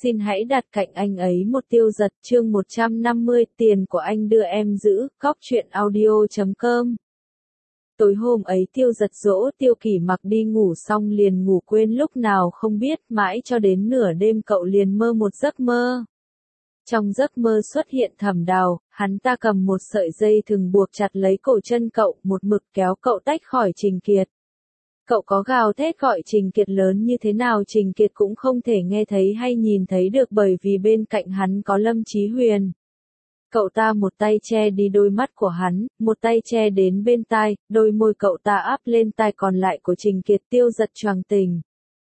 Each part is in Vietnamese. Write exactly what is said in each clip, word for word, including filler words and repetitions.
xin hãy đặt cạnh anh ấy một Tiêu Giật chương một trăm năm mươi tiền của anh đưa em giữ, cóc truyện audio chấm com. Tối hôm ấy Tiêu Giật dỗ Tiêu Kỳ Mặc đi ngủ xong liền ngủ quên lúc nào không biết, mãi cho đến nửa đêm cậu liền mơ một giấc mơ. Trong giấc mơ xuất hiện Thẩm Đào, hắn ta cầm một sợi dây thừng buộc chặt lấy cổ chân cậu, một mực kéo cậu tách khỏi Trình Kiệt. Cậu có gào thét gọi Trình Kiệt lớn như thế nào Trình Kiệt cũng không thể nghe thấy hay nhìn thấy được bởi vì bên cạnh hắn có Lâm Chí Huyền. Cậu ta một tay che đi đôi mắt của hắn, một tay che đến bên tai, đôi môi cậu ta áp lên tai còn lại của Trình Kiệt. Tiêu Giật choàng tỉnh.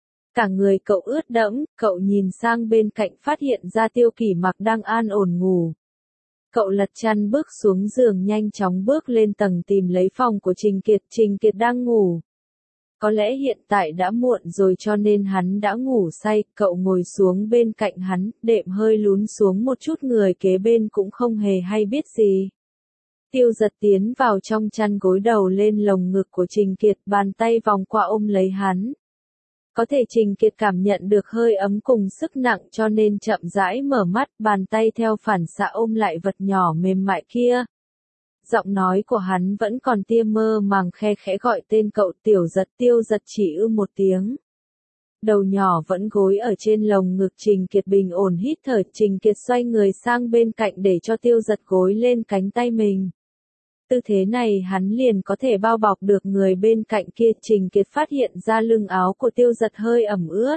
Cả người cậu ướt đẫm, cậu nhìn sang bên cạnh phát hiện ra Tiêu Kỳ Mặc đang an ổn ngủ. Cậu lật chăn bước xuống giường nhanh chóng bước lên tầng tìm lấy phòng của Trình Kiệt. Trình Kiệt đang ngủ. Có lẽ hiện tại đã muộn rồi cho nên hắn đã ngủ say, cậu ngồi xuống bên cạnh hắn, đệm hơi lún xuống một chút, người kế bên cũng không hề hay biết gì. Tiêu Giật tiến vào trong chăn gối đầu lên lồng ngực của Trình Kiệt, bàn tay vòng qua ôm lấy hắn. Có thể Trình Kiệt cảm nhận được hơi ấm cùng sức nặng cho nên chậm rãi mở mắt, bàn tay theo phản xạ ôm lại vật nhỏ mềm mại kia. Giọng nói của hắn vẫn còn tia mơ màng, khe khẽ gọi tên cậu. Tiểu Giật. Tiêu Giật chỉ ư một tiếng. Đầu nhỏ vẫn gối ở trên lồng ngực Trình Kiệt bình ổn hít thở. Trình Kiệt xoay người sang bên cạnh để cho Tiêu Giật gối lên cánh tay mình. Tư thế này hắn liền có thể bao bọc được người bên cạnh kia. Trình Kiệt phát hiện ra lưng áo của Tiêu Giật hơi ẩm ướt.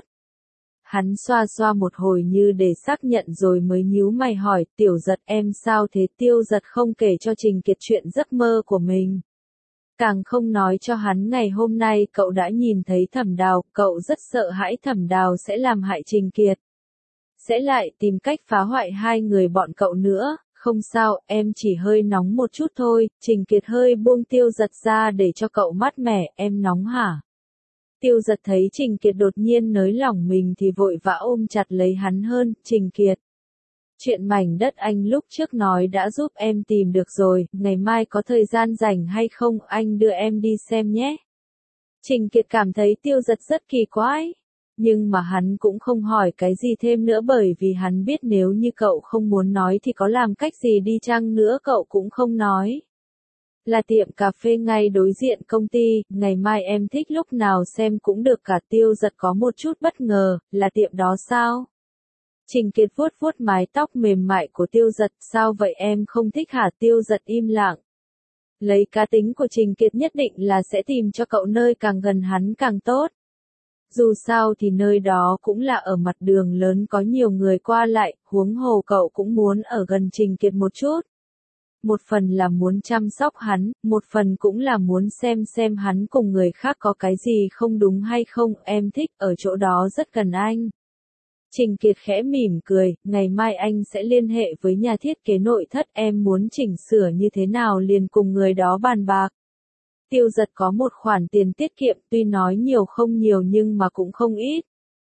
Hắn xoa xoa một hồi như để xác nhận rồi mới nhíu mày hỏi, Tiểu Giật em sao thế? Tiêu Giật không kể cho Trình Kiệt chuyện giấc mơ của mình. Càng không nói cho hắn ngày hôm nay cậu đã nhìn thấy Thẩm Đào, cậu rất sợ hãi Thẩm Đào sẽ làm hại Trình Kiệt. Sẽ lại tìm cách phá hoại hai người bọn cậu nữa. Không sao, em chỉ hơi nóng một chút thôi. Trình Kiệt hơi buông Tiêu Giật ra để cho cậu mát mẻ. Em nóng hả? Tiêu Giật thấy Trình Kiệt đột nhiên nới lỏng mình thì vội vã ôm chặt lấy hắn hơn. Trình Kiệt, chuyện mảnh đất anh lúc trước nói đã giúp em tìm được rồi, ngày mai có thời gian rảnh hay không, anh đưa em đi xem nhé. Trình Kiệt cảm thấy Tiêu Giật rất kỳ quái, nhưng mà hắn cũng không hỏi cái gì thêm nữa bởi vì hắn biết nếu như cậu không muốn nói thì có làm cách gì đi chăng nữa cậu cũng không nói. Là tiệm cà phê ngay đối diện công ty, ngày mai em thích lúc nào xem cũng được cả. Tiêu Giật có một chút bất ngờ, là tiệm đó sao? Trình Kiệt vuốt vuốt mái tóc mềm mại của Tiêu Giật, sao vậy em không thích hả? Tiêu Giật im lặng. Lấy cá tính của Trình Kiệt nhất định là sẽ tìm cho cậu nơi càng gần hắn càng tốt. Dù sao thì nơi đó cũng là ở mặt đường lớn có nhiều người qua lại, huống hồ cậu cũng muốn ở gần Trình Kiệt một chút. Một phần là muốn chăm sóc hắn, một phần cũng là muốn xem xem hắn cùng người khác có cái gì không đúng hay không, em thích ở chỗ đó rất gần anh. Trình Kiệt khẽ mỉm cười, ngày mai anh sẽ liên hệ với nhà thiết kế nội thất, em muốn chỉnh sửa như thế nào liền cùng người đó bàn bạc. Tiêu Giật có một khoản tiền tiết kiệm, tuy nói nhiều không nhiều nhưng mà cũng không ít.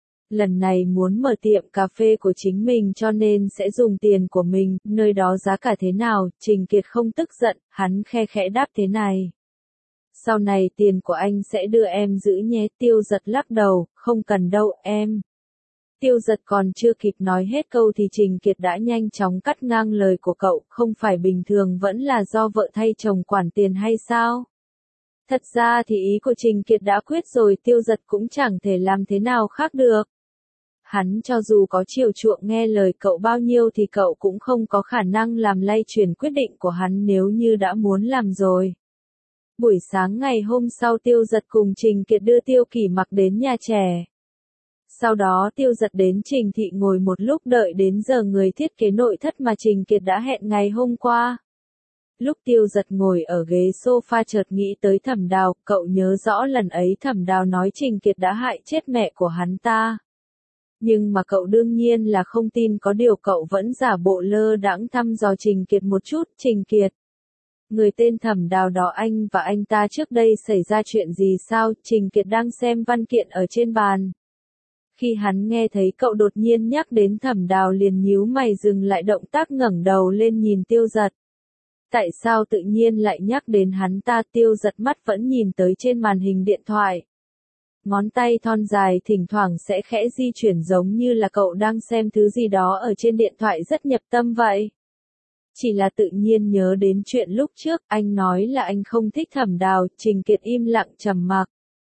Lần này muốn mở tiệm cà phê của chính mình cho nên sẽ dùng tiền của mình, nơi đó giá cả thế nào? Trình Kiệt không tức giận, hắn khe khẽ đáp thế này. Sau này tiền của anh sẽ đưa em giữ nhé. Tiêu Giật lắc đầu, không cần đâu em. Tiêu Giật còn chưa kịp nói hết câu thì Trình Kiệt đã nhanh chóng cắt ngang lời của cậu, không phải bình thường vẫn là do vợ thay chồng quản tiền hay sao? Thật ra thì ý của Trình Kiệt đã quyết rồi, Tiêu Giật cũng chẳng thể làm thế nào khác được. Hắn cho dù có chiều chuộng nghe lời cậu bao nhiêu thì cậu cũng không có khả năng làm lay chuyển quyết định của hắn nếu như đã muốn làm rồi. Buổi sáng ngày hôm sau Tiêu Giật cùng Trình Kiệt đưa Tiêu Kỳ Mặc đến nhà trẻ. Sau đó Tiêu Giật đến Trình thị ngồi một lúc đợi đến giờ người thiết kế nội thất mà Trình Kiệt đã hẹn ngày hôm qua. Lúc Tiêu Giật ngồi ở ghế sofa chợt nghĩ tới Thẩm Đào, cậu nhớ rõ lần ấy Thẩm Đào nói Trình Kiệt đã hại chết mẹ của hắn ta. Nhưng mà cậu đương nhiên là không tin, có điều cậu vẫn giả bộ lơ đãng thăm dò Trình Kiệt một chút. Trình Kiệt, người tên Thẩm Đào đó anh và anh ta trước đây xảy ra chuyện gì sao? Trình Kiệt đang xem văn kiện ở trên bàn. Khi hắn nghe thấy cậu đột nhiên nhắc đến Thẩm Đào liền nhíu mày dừng lại động tác ngẩng đầu lên nhìn Tiêu Giật. Tại sao tự nhiên lại nhắc đến hắn ta? Tiêu Giật mắt vẫn nhìn tới trên màn hình điện thoại. Ngón tay thon dài thỉnh thoảng sẽ khẽ di chuyển giống như là cậu đang xem thứ gì đó ở trên điện thoại rất nhập tâm vậy. Chỉ là tự nhiên nhớ đến chuyện lúc trước, anh nói là anh không thích Thẩm Đào, Trình Kiệt im lặng trầm mặc.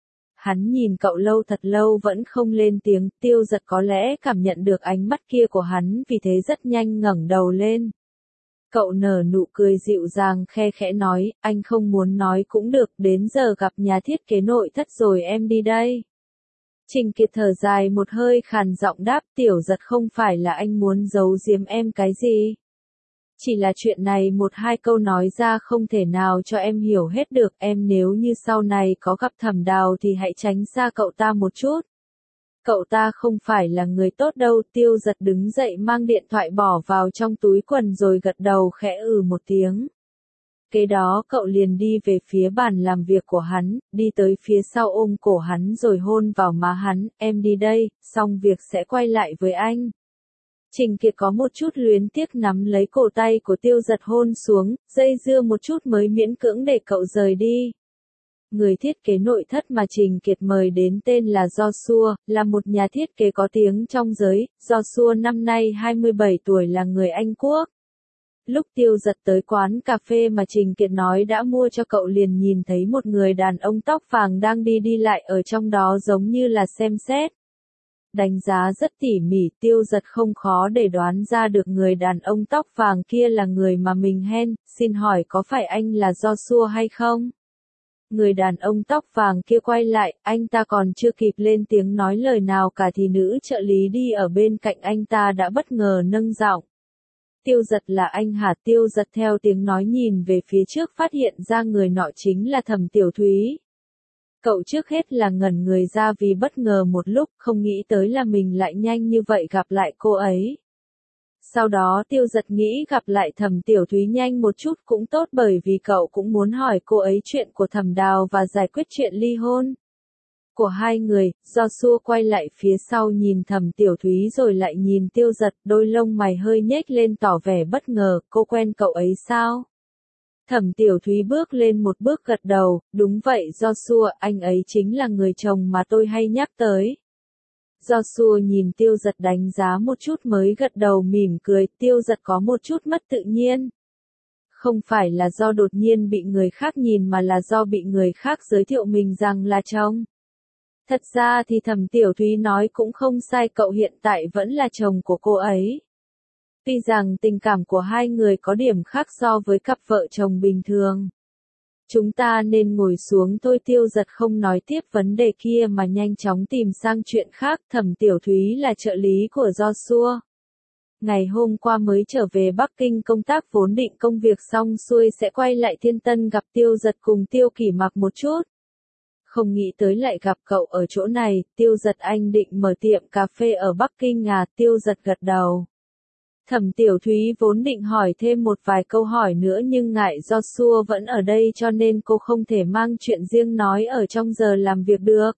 Hắn nhìn cậu lâu thật lâu vẫn không lên tiếng, Tiêu Giật có lẽ cảm nhận được ánh mắt kia của hắn vì thế rất nhanh ngẩng đầu lên. Cậu nở nụ cười dịu dàng khe khẽ nói, anh không muốn nói cũng được, đến giờ gặp nhà thiết kế nội thất rồi em đi đây. Trình Kiệt thở dài một hơi khàn giọng đáp, Tiểu Giật không phải là anh muốn giấu giếm em cái gì. Chỉ là chuyện này một hai câu nói ra không thể nào cho em hiểu hết được, em nếu như sau này có gặp Thẩm Đào thì hãy tránh xa cậu ta một chút. Cậu ta không phải là người tốt đâu. Tiêu Giật đứng dậy mang điện thoại bỏ vào trong túi quần rồi gật đầu khẽ ừ một tiếng. Kế đó cậu liền đi về phía bàn làm việc của hắn, đi tới phía sau ôm cổ hắn rồi hôn vào má hắn, em đi đây, xong việc sẽ quay lại với anh. Trình Kiệt có một chút luyến tiếc nắm lấy cổ tay của Tiêu Giật hôn xuống, dây dưa một chút mới miễn cưỡng để cậu rời đi. Người thiết kế nội thất mà Trình Kiệt mời đến tên là Joshua, là một nhà thiết kế có tiếng trong giới. Joshua năm nay hai mươi bảy tuổi, là người Anh Quốc. Lúc Tiêu Giật tới quán cà phê mà Trình Kiệt nói đã mua cho cậu liền nhìn thấy một người đàn ông tóc vàng đang đi đi lại ở trong đó giống như là xem xét. Đánh giá rất tỉ mỉ, Tiêu Giật không khó để đoán ra được người đàn ông tóc vàng kia là người mà mình hen, xin hỏi có phải anh là Joshua hay không? Người đàn ông tóc vàng kia quay lại, anh ta còn chưa kịp lên tiếng nói lời nào cả thì nữ trợ lý đi ở bên cạnh anh ta đã bất ngờ nâng giọng. Tiêu Giật là anh hả? Tiêu Giật theo tiếng nói nhìn về phía trước phát hiện ra người nọ chính là Thẩm Tiểu Thúy. Cậu trước hết là ngẩn người ra vì bất ngờ một lúc, không nghĩ tới là mình lại nhanh như vậy gặp lại cô ấy. Sau đó Tiêu Giật nghĩ gặp lại Thẩm Tiểu Thúy nhanh một chút cũng tốt bởi vì cậu cũng muốn hỏi cô ấy chuyện của Thẩm Đào và giải quyết chuyện ly hôn của hai người. Joshua quay lại phía sau nhìn Thẩm Tiểu Thúy rồi lại nhìn Tiêu Giật, đôi lông mày hơi nhếch lên tỏ vẻ bất ngờ, cô quen cậu ấy sao? Thẩm Tiểu Thúy bước lên một bước gật đầu, đúng vậy Joshua, anh ấy chính là người chồng mà tôi hay nhắc tới. Joshua nhìn Tiêu Giật đánh giá một chút mới gật đầu mỉm cười, Tiêu Giật có một chút mất tự nhiên. Không phải là do đột nhiên bị người khác nhìn mà là do bị người khác giới thiệu mình rằng là chồng. Thật ra thì Thẩm Tiểu Thúy nói cũng không sai, cậu hiện tại vẫn là chồng của cô ấy. Tuy rằng tình cảm của hai người có điểm khác so với cặp vợ chồng bình thường. Chúng ta nên ngồi xuống thôi. Tiêu Giật không nói tiếp vấn đề kia mà nhanh chóng tìm sang chuyện khác. Thẩm Tiểu Thúy là trợ lý của Joshua. Ngày hôm qua mới trở về Bắc Kinh công tác, vốn định công việc xong xuôi sẽ quay lại Thiên Tân gặp Tiêu Giật cùng Tiêu Kỷ Mặc một chút. Không nghĩ tới lại gặp cậu ở chỗ này. Tiêu Giật, anh định mở tiệm cà phê ở Bắc Kinh à? Tiêu Giật gật đầu. Thẩm Tiểu Thúy vốn định hỏi thêm một vài câu hỏi nữa nhưng ngại Joshua vẫn ở đây cho nên cô không thể mang chuyện riêng nói ở trong giờ làm việc được.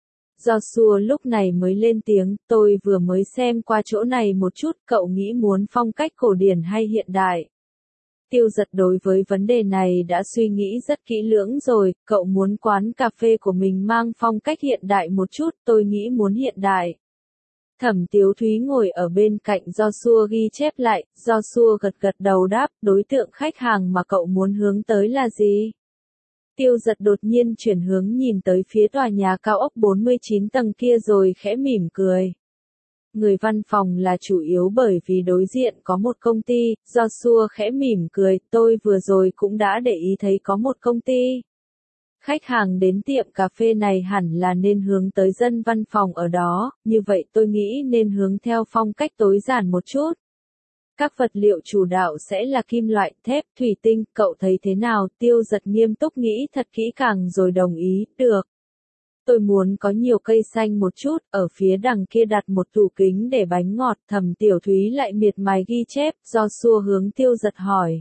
Joshua lúc này mới lên tiếng, tôi vừa mới xem qua chỗ này một chút, cậu nghĩ muốn phong cách cổ điển hay hiện đại? Tiêu Giật đối với vấn đề này đã suy nghĩ rất kỹ lưỡng rồi, cậu muốn quán cà phê của mình mang phong cách hiện đại một chút, tôi nghĩ muốn hiện đại. Thẩm Tiểu Thúy ngồi ở bên cạnh Joshua ghi chép lại, Joshua gật gật đầu đáp, đối tượng khách hàng mà cậu muốn hướng tới là gì? Tiêu Giật đột nhiên chuyển hướng nhìn tới phía tòa nhà cao ốc bốn mươi chín tầng kia rồi khẽ mỉm cười. Người văn phòng là chủ yếu bởi vì đối diện có một công ty. Joshua khẽ mỉm cười, tôi vừa rồi cũng đã để ý thấy có một công ty. Khách hàng đến tiệm cà phê này hẳn là nên hướng tới dân văn phòng ở đó, như vậy tôi nghĩ nên hướng theo phong cách tối giản một chút. Các vật liệu chủ đạo sẽ là kim loại, thép, thủy tinh, cậu thấy thế nào? Tiêu Giật nghiêm túc nghĩ thật kỹ càng rồi đồng ý, được. Tôi muốn có nhiều cây xanh một chút, ở phía đằng kia đặt một tủ kính để bánh ngọt. Thẩm Tiểu Thúy lại miệt mài ghi chép, Joshua hướng Tiêu Giật hỏi.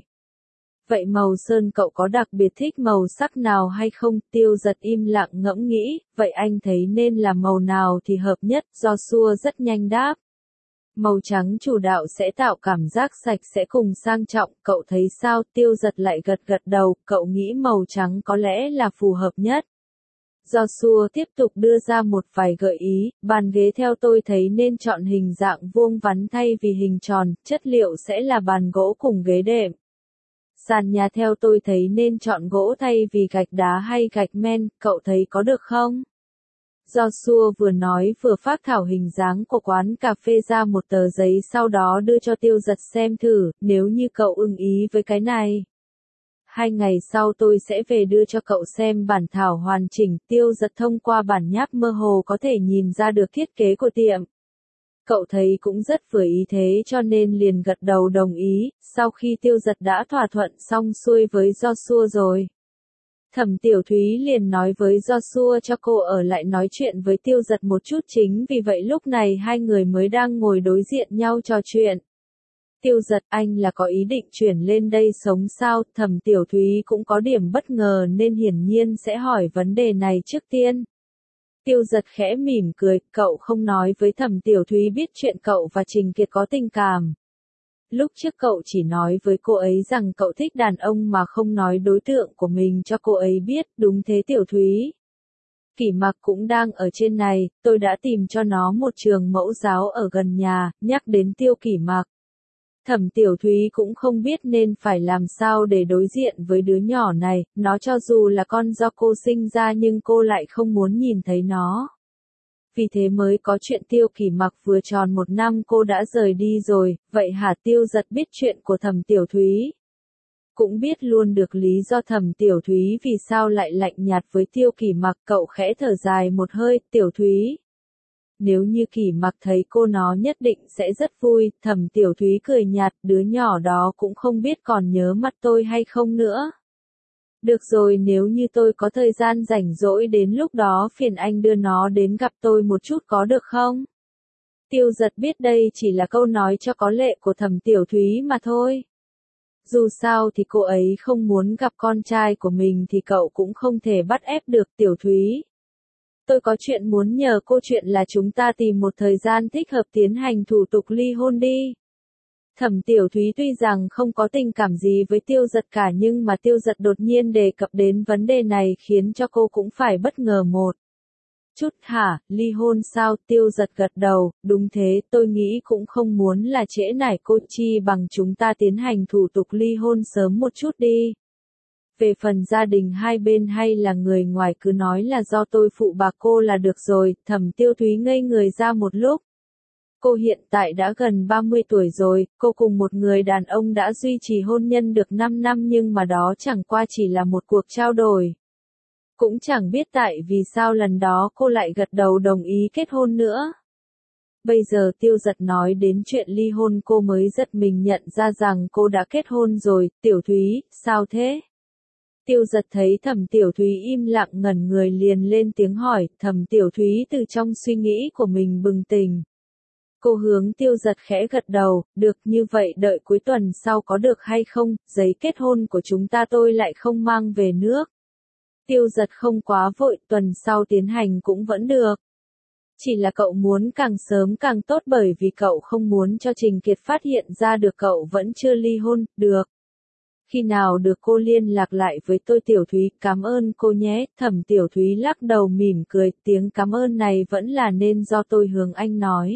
Vậy màu sơn cậu có đặc biệt thích màu sắc nào hay không? Tiêu Giật im lặng ngẫm nghĩ, vậy anh thấy nên là màu nào thì hợp nhất? Joshua rất nhanh đáp. Màu trắng chủ đạo sẽ tạo cảm giác sạch sẽ cùng sang trọng, cậu thấy sao? Tiêu Giật lại gật gật đầu, cậu nghĩ màu trắng có lẽ là phù hợp nhất. Joshua tiếp tục đưa ra một vài gợi ý, bàn ghế theo tôi thấy nên chọn hình dạng vuông vắn thay vì hình tròn, chất liệu sẽ là bàn gỗ cùng ghế đệm. Sàn nhà theo tôi thấy nên chọn gỗ thay vì gạch đá hay gạch men, cậu thấy có được không? Joshua vừa nói vừa phác thảo hình dáng của quán cà phê ra một tờ giấy sau đó đưa cho Tiêu Giật xem thử, nếu như cậu ưng ý với cái này. Hai ngày sau tôi sẽ về đưa cho cậu xem bản thảo hoàn chỉnh, Tiêu Giật thông qua bản nháp mơ hồ có thể nhìn ra được thiết kế của tiệm. Cậu thấy cũng rất vừa ý thế cho nên liền gật đầu đồng ý, sau khi Tiêu Giật đã thỏa thuận xong xuôi với Joshua rồi. Thẩm Tiểu Thúy liền nói với Joshua cho cô ở lại nói chuyện với Tiêu Giật một chút, chính vì vậy lúc này hai người mới đang ngồi đối diện nhau trò chuyện. Tiêu Giật, anh là có ý định chuyển lên đây sống sao? Thẩm Tiểu Thúy cũng có điểm bất ngờ nên hiển nhiên sẽ hỏi vấn đề này trước tiên. Tiêu Giật khẽ mỉm cười, cậu không nói với Thẩm Tiểu Thúy biết chuyện cậu và Trình Kiệt có tình cảm. Lúc trước cậu chỉ nói với cô ấy rằng cậu thích đàn ông mà không nói đối tượng của mình cho cô ấy biết, đúng thế Tiểu Thúy. Kỷ Mặc cũng đang ở trên này, tôi đã tìm cho nó một trường mẫu giáo ở gần nhà, nhắc đến Tiêu Kỷ Mặc. Thẩm Tiểu Thúy cũng không biết nên phải làm sao để đối diện với đứa nhỏ này, nó cho dù là con do cô sinh ra nhưng cô lại không muốn nhìn thấy nó. Vì thế mới có chuyện Tiêu Kỷ Mặc vừa tròn một năm cô đã rời đi rồi, vậy hả? Tiêu Giật biết chuyện của Thẩm Tiểu Thúy. Cũng biết luôn được lý do Thẩm Tiểu Thúy vì sao lại lạnh nhạt với Tiêu Kỷ Mặc, cậu khẽ thở dài một hơi, Tiểu Thúy. Nếu như Kỷ Mặc thấy cô nó nhất định sẽ rất vui, Thẩm Tiểu Thúy cười nhạt, đứa nhỏ đó cũng không biết còn nhớ mặt tôi hay không nữa. Được rồi, nếu như tôi có thời gian rảnh rỗi đến lúc đó phiền anh đưa nó đến gặp tôi một chút có được không? Tiêu Giật biết đây chỉ là câu nói cho có lệ của Thẩm Tiểu Thúy mà thôi. Dù sao thì cô ấy không muốn gặp con trai của mình thì cậu cũng không thể bắt ép được. Tiểu Thúy. Tôi có chuyện muốn nhờ cô, chuyện là chúng ta tìm một thời gian thích hợp tiến hành thủ tục ly hôn đi. Thẩm Tiểu Thúy tuy rằng không có tình cảm gì với Tiêu Giật cả nhưng mà Tiêu Giật đột nhiên đề cập đến vấn đề này khiến cho cô cũng phải bất ngờ một chút. Hả, ly hôn sao? Tiêu Giật gật đầu, đúng thế, tôi nghĩ cũng không muốn là trễ nải cô, chi bằng chúng ta tiến hành thủ tục ly hôn sớm một chút đi. Về phần gia đình hai bên hay là người ngoài cứ nói là do tôi phụ bạc cô là được rồi. Thẩm Tiêu Thúy ngây người ra một lúc. Cô hiện tại đã gần ba mươi tuổi rồi, cô cùng một người đàn ông đã duy trì hôn nhân được năm năm nhưng mà đó chẳng qua chỉ là một cuộc trao đổi. Cũng chẳng biết tại vì sao lần đó cô lại gật đầu đồng ý kết hôn nữa. Bây giờ Tiêu Giật nói đến chuyện ly hôn cô mới giật mình nhận ra rằng cô đã kết hôn rồi. Tiểu Thúy, sao thế? Tiêu Giật thấy Thẩm Tiểu Thúy im lặng ngẩn người liền lên tiếng hỏi. Thẩm Tiểu Thúy từ trong suy nghĩ của mình bừng tỉnh. Cô hướng Tiêu Giật khẽ gật đầu, được, như vậy đợi cuối tuần sau có được hay không? Giấy kết hôn của chúng ta tôi lại không mang về nước. Tiêu Giật không quá vội, tuần sau tiến hành cũng vẫn được. Chỉ là cậu muốn càng sớm càng tốt bởi vì cậu không muốn cho Trình Kiệt phát hiện ra được cậu vẫn chưa ly hôn. Được. Khi nào được cô liên lạc lại với tôi. Tiểu Thúy, cảm ơn cô nhé. Thẩm Tiểu Thúy lắc đầu mỉm cười, tiếng cảm ơn này vẫn là nên do tôi hướng anh nói.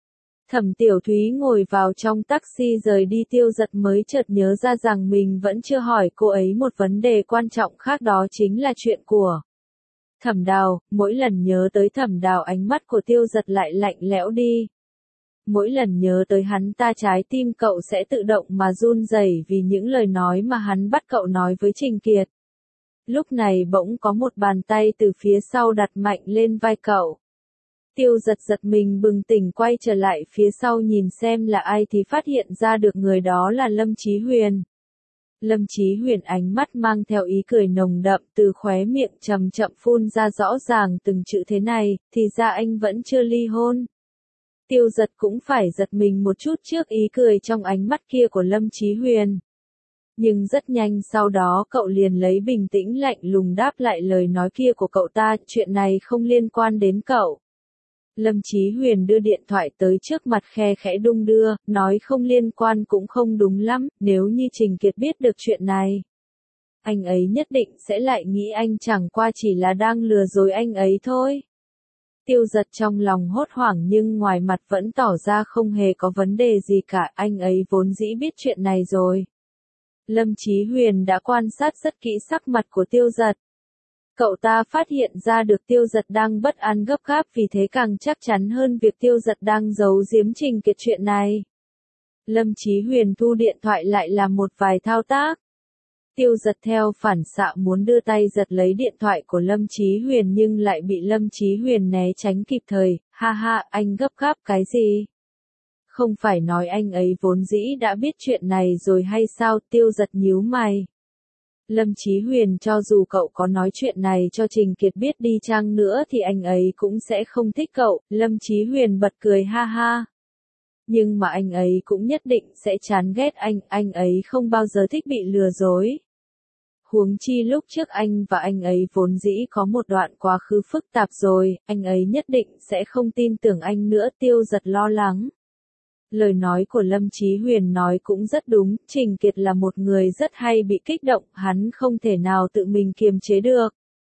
Thẩm Tiểu Thúy ngồi vào trong taxi rời đi. Tiêu Giật mới chợt nhớ ra rằng mình vẫn chưa hỏi cô ấy một vấn đề quan trọng khác, đó chính là chuyện của Thẩm Đào. Mỗi lần nhớ tới Thẩm Đào ánh mắt của Tiêu Giật lại lạnh lẽo đi. Mỗi lần nhớ tới hắn ta trái tim cậu sẽ tự động mà run rẩy vì những lời nói mà hắn bắt cậu nói với Trình Kiệt. Lúc này bỗng có một bàn tay từ phía sau đặt mạnh lên vai cậu. Tiêu Giật giật mình bừng tỉnh quay trở lại phía sau nhìn xem là ai thì phát hiện ra được người đó là Lâm Chí Huyền. Lâm Chí Huyền ánh mắt mang theo ý cười nồng đậm, từ khóe miệng chậm chậm phun ra rõ ràng từng chữ thế này, thì ra anh vẫn chưa ly hôn. Tiêu Giật cũng phải giật mình một chút trước ý cười trong ánh mắt kia của Lâm Chí Huyền. Nhưng rất nhanh sau đó cậu liền lấy bình tĩnh lạnh lùng đáp lại lời nói kia của cậu ta, chuyện này không liên quan đến cậu. Lâm Chí Huyền đưa điện thoại tới trước mặt khe khẽ đung đưa, nói không liên quan cũng không đúng lắm, nếu như Trình Kiệt biết được chuyện này. Anh ấy nhất định sẽ lại nghĩ anh chẳng qua chỉ là đang lừa dối anh ấy thôi. Tiêu Giật trong lòng hốt hoảng nhưng ngoài mặt vẫn tỏ ra không hề có vấn đề gì cả, anh ấy vốn dĩ biết chuyện này rồi. Lâm Chí Huyền đã quan sát rất kỹ sắc mặt của Tiêu Giật. Cậu ta phát hiện ra được Tiêu Giật đang bất an gấp gáp, vì thế càng chắc chắn hơn việc Tiêu Giật đang giấu giếm Trình Kiệt chuyện này. Lâm Chí Huyền thu điện thoại lại làm một vài thao tác. Tiêu Giật theo phản xạ muốn đưa tay giật lấy điện thoại của Lâm Chí Huyền nhưng lại bị Lâm Chí Huyền né tránh kịp thời. Ha ha, anh gấp gáp cái gì? Không phải nói anh ấy vốn dĩ đã biết chuyện này rồi hay sao? Tiêu Giật nhíu mày. Lâm Chí Huyền cho dù cậu có nói chuyện này cho Trình Kiệt biết đi chăng nữa thì anh ấy cũng sẽ không thích cậu. Lâm Chí Huyền bật cười ha ha. Nhưng mà anh ấy cũng nhất định sẽ chán ghét anh, anh ấy không bao giờ thích bị lừa dối. Huống chi lúc trước anh và anh ấy vốn dĩ có một đoạn quá khứ phức tạp rồi, anh ấy nhất định sẽ không tin tưởng anh nữa. Tiêu Giật lo lắng. Lời nói của Lâm Chí Huyền nói cũng rất đúng, Trình Kiệt là một người rất hay bị kích động, hắn không thể nào tự mình kiềm chế được.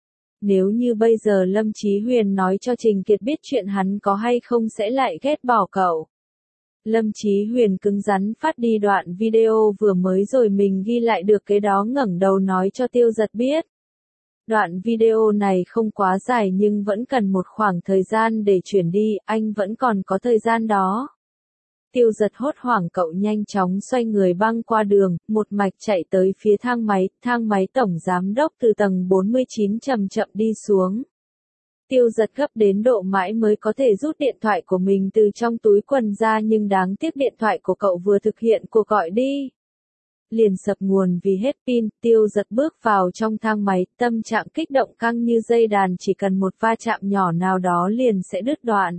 Nếu như bây giờ Lâm Chí Huyền nói cho Trình Kiệt biết chuyện hắn có hay không sẽ lại ghét bỏ cậu. Lâm Chí Huyền cứng rắn phát đi đoạn video vừa mới rồi mình ghi lại được cái đó, ngẩng đầu nói cho Tiêu Giật biết. Đoạn video này không quá dài nhưng vẫn cần một khoảng thời gian để chuyển đi, anh vẫn còn có thời gian đó. Tiêu Giật hốt hoảng, cậu nhanh chóng xoay người băng qua đường, một mạch chạy tới phía thang máy, thang máy tổng giám đốc từ tầng bốn mươi chín chậm chậm đi xuống. Tiêu Giật gấp đến độ mãi mới có thể rút điện thoại của mình từ trong túi quần ra, nhưng đáng tiếc điện thoại của cậu vừa thực hiện cuộc gọi đi liền sập nguồn vì hết pin. Tiêu Giật bước vào trong thang máy, tâm trạng kích động căng như dây đàn, chỉ cần một va chạm nhỏ nào đó liền sẽ đứt đoạn.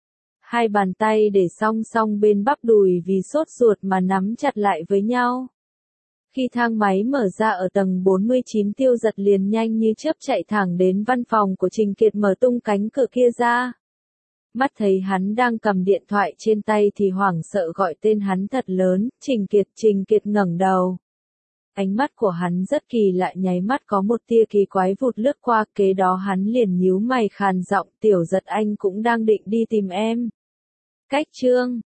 Hai bàn tay để song song bên bắp đùi vì sốt ruột mà nắm chặt lại với nhau. Khi thang máy mở ra ở tầng bốn mươi chín, Tiêu Giật liền nhanh như chớp chạy thẳng đến văn phòng của Trình Kiệt, mở tung cánh cửa kia ra. Mắt thấy hắn đang cầm điện thoại trên tay thì hoảng sợ gọi tên hắn thật lớn, Trình Kiệt. Trình Kiệt ngẩng đầu. Ánh mắt của hắn rất kỳ lạ, nháy mắt có một tia kỳ quái vụt lướt qua, kế đó hắn liền nhíu mày khàn giọng, Tiểu Giật, anh cũng đang định đi tìm em. Cách chương